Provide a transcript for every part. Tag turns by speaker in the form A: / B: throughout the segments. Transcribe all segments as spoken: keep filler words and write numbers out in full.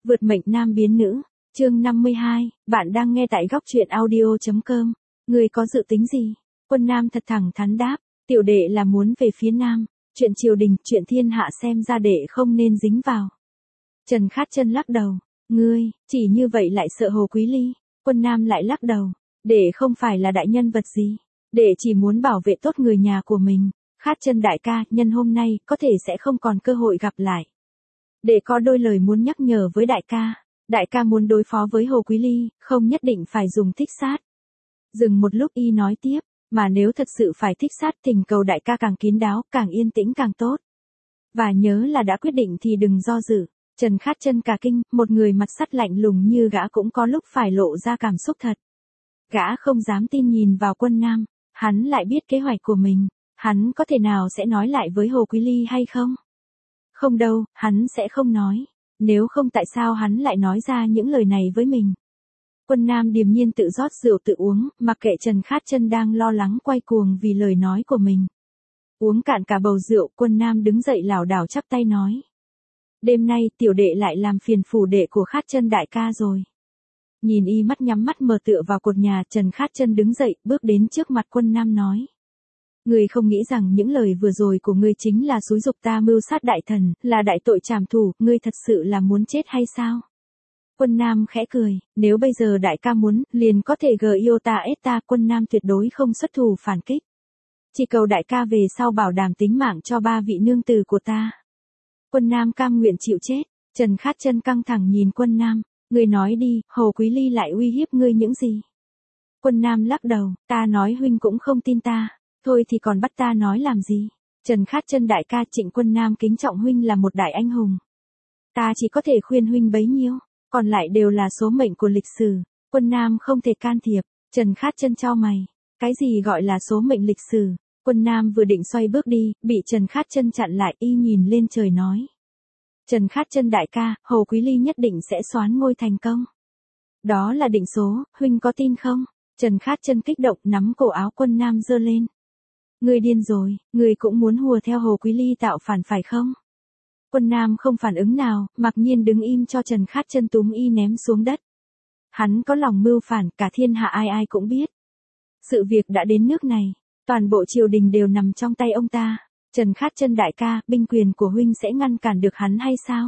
A: Vượt mệnh nam biến nữ, chương năm mươi hai, bạn đang nghe tại góc truyện audio.com. Người có dự tính gì? Quân Nam thật thẳng thắn đáp, tiểu đệ là muốn về phía Nam, chuyện triều đình, chuyện thiên hạ xem ra đệ không nên dính vào. Trần Khát Chân lắc đầu, ngươi, chỉ như vậy lại sợ Hồ Quý Ly. Quân Nam lại lắc đầu, đệ không phải là đại nhân vật gì, đệ chỉ muốn bảo vệ tốt người nhà của mình. Khát Chân đại ca, nhân hôm nay, có thể sẽ không còn cơ hội gặp lại. Đệ có đôi lời muốn nhắc nhở với đại ca. Đại ca muốn đối phó với Hồ Quý Ly, không nhất định phải dùng thích sát. Dừng một lúc y nói tiếp, mà nếu thật sự phải thích sát thỉnh cầu đại ca càng kín đáo, càng yên tĩnh càng tốt. Và nhớ là đã quyết định thì đừng do dự. Trần Khát Chân cả kinh, một người mặt sắt lạnh lùng như gã cũng có lúc phải lộ ra cảm xúc thật. Gã không dám tin nhìn vào Quân Nam, hắn lại biết kế hoạch của mình, hắn có thể nào sẽ nói lại với Hồ Quý Ly hay không? Không đâu, hắn sẽ không nói. Nếu không tại sao hắn lại nói ra những lời này với mình? Quân Nam điềm nhiên tự rót rượu tự uống, mặc kệ Trần Khát Chân đang lo lắng quay cuồng vì lời nói của mình. Uống cạn cả bầu rượu, Quân Nam đứng dậy lảo đảo chắp tay nói. Đêm nay tiểu đệ lại làm phiền phủ đệ của Khát Chân đại ca rồi. Nhìn y mắt nhắm mắt mờ tựa vào cột nhà, Trần Khát Chân đứng dậy, bước đến trước mặt Quân Nam nói. Ngươi không nghĩ rằng những lời vừa rồi của ngươi chính là xúi giục ta mưu sát đại thần, là đại tội trảm thủ, ngươi thật sự là muốn chết hay sao? Quân Nam khẽ cười, nếu bây giờ đại ca muốn, liền có thể gờ yêu ta ết ta, Quân Nam tuyệt đối không xuất thủ phản kích. Chỉ cầu đại ca về sau bảo đảm tính mạng cho ba vị nương tử của ta. Quân Nam cam nguyện chịu chết. Trần Khát Chân căng thẳng nhìn Quân Nam, ngươi nói đi, Hồ Quý Ly lại uy hiếp ngươi những gì? Quân Nam lắc đầu, ta nói huynh cũng không tin ta. Thôi thì còn bắt ta nói làm gì? Trần Khát Chân đại ca, Trịnh Quân Nam kính trọng huynh là một đại anh hùng. Ta chỉ có thể khuyên huynh bấy nhiêu, còn lại đều là số mệnh của lịch sử, Quân Nam không thể can thiệp. Trần Khát Chân chau mày, cái gì gọi là số mệnh lịch sử? Quân Nam vừa định xoay bước đi, bị Trần Khát Chân chặn lại, y nhìn lên trời nói. Trần Khát Chân đại ca, Hồ Quý Ly nhất định sẽ soán ngôi thành công. Đó là định số, huynh có tin không? Trần Khát Chân kích động nắm cổ áo Quân Nam giơ lên. Ngươi điên rồi, ngươi cũng muốn hùa theo Hồ Quý Ly tạo phản phải không? Quân Nam không phản ứng nào, mặc nhiên đứng im cho Trần Khát Chân túm y ném xuống đất. Hắn có lòng mưu phản, cả thiên hạ ai ai cũng biết. Sự việc đã đến nước này, toàn bộ triều đình đều nằm trong tay ông ta. Trần Khát Chân đại ca, binh quyền của huynh sẽ ngăn cản được hắn hay sao?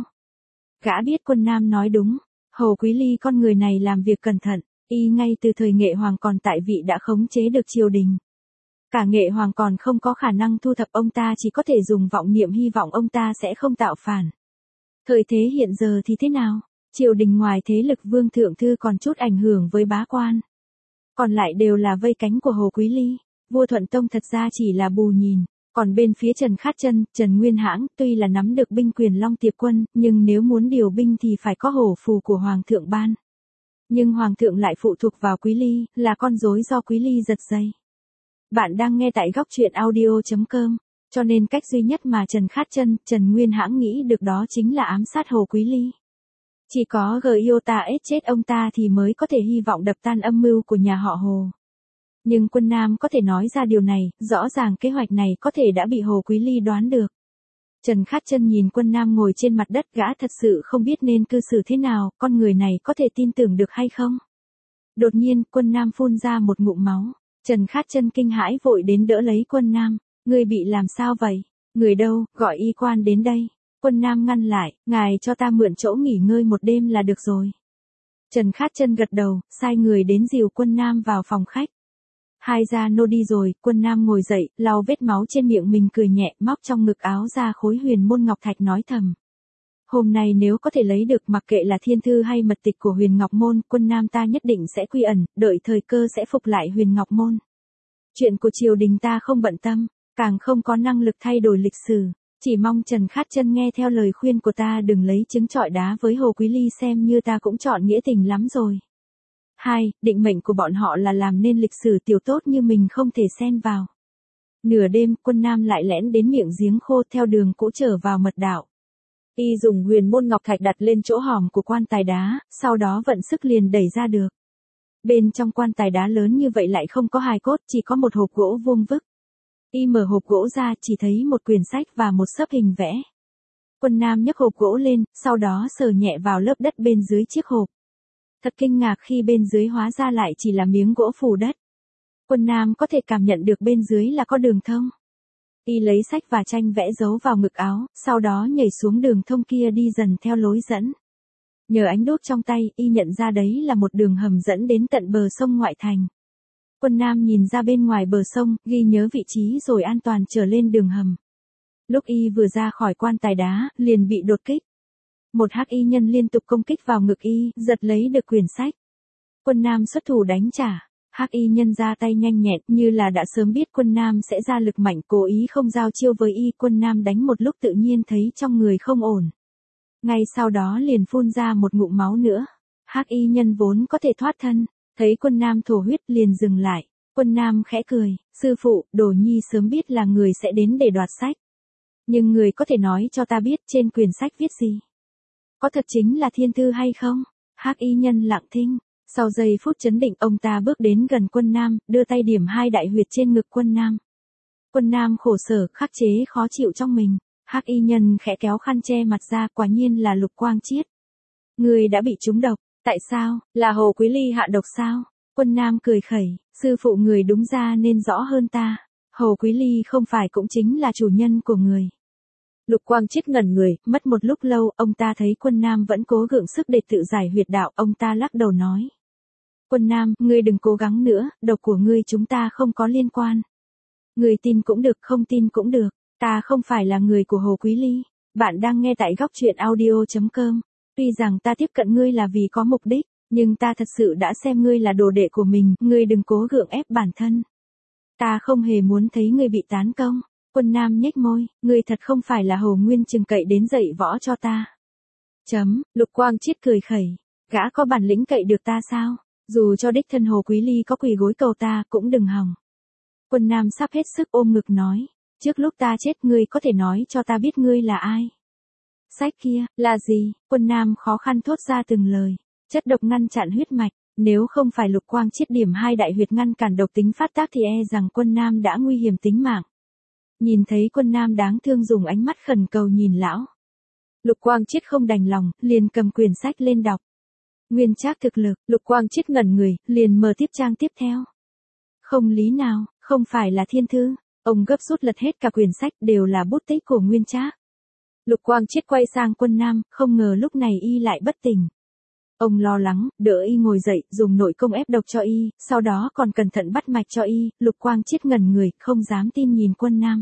A: Gã biết Quân Nam nói đúng, Hồ Quý Ly con người này làm việc cẩn thận, y ngay từ thời Nghệ Hoàng còn tại vị đã khống chế được triều đình. Cả Nghệ Hoàng còn không có khả năng thu thập ông ta, chỉ có thể dùng vọng niệm hy vọng ông ta sẽ không tạo phản. Thời thế hiện giờ thì thế nào? Triều đình ngoài thế lực Vương Thượng Thư còn chút ảnh hưởng với bá quan. Còn lại đều là vây cánh của Hồ Quý Ly. Vua Thuận Tông thật ra chỉ là bù nhìn. Còn bên phía Trần Khát Chân, Trần Nguyên Hãng, tuy là nắm được binh quyền Long Tiệp Quân, nhưng nếu muốn điều binh thì phải có hổ phù của Hoàng thượng ban. Nhưng Hoàng thượng lại phụ thuộc vào Quý Ly, là con rối do Quý Ly giật dây. Bạn đang nghe tại góc truyện audio.com, cho nên cách duy nhất mà Trần Khát Chân, Trần Nguyên Hãng nghĩ được đó chính là ám sát Hồ Quý Ly. Chỉ có Giota ết chết ông ta thì mới có thể hy vọng đập tan âm mưu của nhà họ Hồ. Nhưng Quân Nam có thể nói ra điều này, rõ ràng kế hoạch này có thể đã bị Hồ Quý Ly đoán được. Trần Khát Chân nhìn Quân Nam ngồi trên mặt đất, gã thật sự không biết nên cư xử thế nào, con người này có thể tin tưởng được hay không? Đột nhiên, Quân Nam phun ra một ngụm máu. Trần Khát Chân kinh hãi vội đến đỡ lấy Quân Nam. Người bị làm sao vậy? Người đâu, gọi y quan đến đây. Quân Nam ngăn lại, ngài cho ta mượn chỗ nghỉ ngơi một đêm là được rồi. Trần Khát Chân gật đầu, sai người đến dìu Quân Nam vào phòng khách. Hai gia nô đi rồi, Quân Nam ngồi dậy, lau vết máu trên miệng mình cười nhẹ, móc trong ngực áo ra khối huyền môn ngọc thạch nói thầm. Hôm nay nếu có thể lấy được, mặc kệ là thiên thư hay mật tịch của huyền ngọc môn, Quân Nam ta nhất định sẽ quy ẩn, đợi thời cơ sẽ phục lại huyền ngọc môn. Chuyện của triều đình ta không bận tâm, càng không có năng lực thay đổi lịch sử, chỉ mong Trần Khát Chân nghe theo lời khuyên của ta, đừng lấy trứng trọi đá với Hồ Quý Ly, xem như ta cũng chọn nghĩa tình lắm rồi. Hai, định mệnh của bọn họ là làm nên lịch sử tiểu tốt như mình không thể xen vào. Nửa đêm, Quân Nam lại lẻn đến miệng giếng khô theo đường cũ trở vào mật đạo. Y dùng huyền môn ngọc thạch đặt lên chỗ hòm của quan tài đá, sau đó vận sức liền đẩy ra được. Bên trong quan tài đá lớn như vậy lại không có hài cốt, chỉ có một hộp gỗ vuông vức. Y mở hộp gỗ ra, chỉ thấy một quyển sách và một xấp hình vẽ. Quân Nam nhấc hộp gỗ lên, sau đó sờ nhẹ vào lớp đất bên dưới chiếc hộp. Thật kinh ngạc khi bên dưới hóa ra lại chỉ là miếng gỗ phủ đất. Quân Nam có thể cảm nhận được bên dưới là có đường thông. Y lấy sách và tranh vẽ dấu vào ngực áo, sau đó nhảy xuống đường thông kia đi dần theo lối dẫn. Nhờ ánh đốt trong tay, Y nhận ra đấy là một đường hầm dẫn đến tận bờ sông ngoại thành. Quân Nam nhìn ra bên ngoài bờ sông, ghi nhớ vị trí rồi an toàn trở lên đường hầm. Lúc Y vừa ra khỏi quan tài đá, liền bị đột kích. Một hắc y nhân liên tục công kích vào ngực Y, giật lấy được quyển sách. Quân Nam xuất thủ đánh trả. Hắc y nhân ra tay nhanh nhẹn, như là đã sớm biết Quân Nam sẽ ra lực mạnh, cố ý không giao chiêu với Y. Quân Nam đánh một lúc tự nhiên thấy trong người không ổn. Ngay sau đó liền phun ra một ngụm máu nữa. Hắc y nhân vốn có thể thoát thân, thấy Quân Nam thổ huyết liền dừng lại. Quân Nam khẽ cười, sư phụ, Đồ Nhi sớm biết là người sẽ đến để đoạt sách. Nhưng người có thể nói cho ta biết trên quyển sách viết gì? Có thật chính là thiên thư hay không? Hắc y nhân lặng thinh. Sau giây phút chấn định, ông ta bước đến gần Quân Nam, đưa tay điểm hai đại huyệt trên ngực Quân Nam. Quân Nam khổ sở, khắc chế khó chịu trong mình. Hắc y nhân khẽ kéo khăn che mặt ra, quả nhiên là Lục Quang Chiết. Người đã bị trúng độc, tại sao, là Hồ Quý Ly hạ độc sao? Quân Nam cười khẩy, sư phụ người đúng ra nên rõ hơn ta. Hồ Quý Ly không phải cũng chính là chủ nhân của người. Lục Quang Chiết ngẩn người, mất một lúc lâu, ông ta thấy Quân Nam vẫn cố gượng sức để tự giải huyệt đạo, ông ta lắc đầu nói. Quân Nam, ngươi đừng cố gắng nữa, độc của ngươi chúng ta không có liên quan. Ngươi tin cũng được, không tin cũng được, ta không phải là người của Hồ Quý Ly. Bạn đang nghe tại góc truyện audio chấm com. Tuy rằng ta tiếp cận ngươi là vì có mục đích, nhưng ta thật sự đã xem ngươi là đồ đệ của mình, ngươi đừng cố gượng ép bản thân. Ta không hề muốn thấy ngươi bị tán công. Quân Nam nhếch môi, ngươi thật không phải là Hồ Nguyên Trừng cậy đến dạy võ cho ta. Chấm, Lục Quang Chiết cười khẩy, gã có bản lĩnh cậy được ta sao? Dù cho đích thân Hồ Quý Ly có quỳ gối cầu ta, cũng đừng hòng. Quân Nam sắp hết sức ôm ngực nói, trước lúc ta chết ngươi có thể nói cho ta biết ngươi là ai? Sách kia, là gì? Quân Nam khó khăn thốt ra từng lời, chất độc ngăn chặn huyết mạch, nếu không phải Lục Quang Chiết điểm hai đại huyệt ngăn cản độc tính phát tác thì e rằng Quân Nam đã nguy hiểm tính mạng. Nhìn thấy Quân Nam đáng thương dùng ánh mắt khẩn cầu nhìn lão. Lục Quang Chiết không đành lòng, liền cầm quyển sách lên đọc. Nguyên Trác thực lực, Lục Quang Chiết ngẩn người, liền mở tiếp trang tiếp theo. Không lý nào, không phải là thiên thư. Ông gấp rút lật hết cả quyển sách, đều là bút tích của Nguyên Trác. Lục Quang Chiết quay sang Quân Nam, không ngờ lúc này Y lại bất tỉnh. Ông lo lắng, đỡ Y ngồi dậy, dùng nội công ép độc cho Y, sau đó còn cẩn thận bắt mạch cho Y. Lục Quang Chiết ngẩn người, không dám tin nhìn Quân Nam.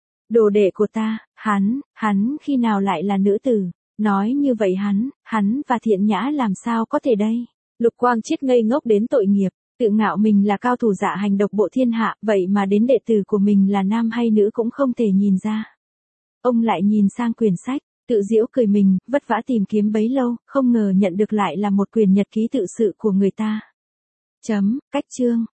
A: Đồ đệ của ta, hắn, hắn khi nào lại là nữ tử? Nói như vậy hắn, hắn và Thiện Nhã làm sao có thể đây? Lục Quang Chiết ngây ngốc đến tội nghiệp, tự ngạo mình là cao thủ dạ hành độc bộ thiên hạ, vậy mà đến đệ tử của mình là nam hay nữ cũng không thể nhìn ra. Ông lại nhìn sang quyển sách, tự giễu cười mình, vất vả tìm kiếm bấy lâu, không ngờ nhận được lại là một quyển nhật ký tự sự của người ta. Chấm, cách chương,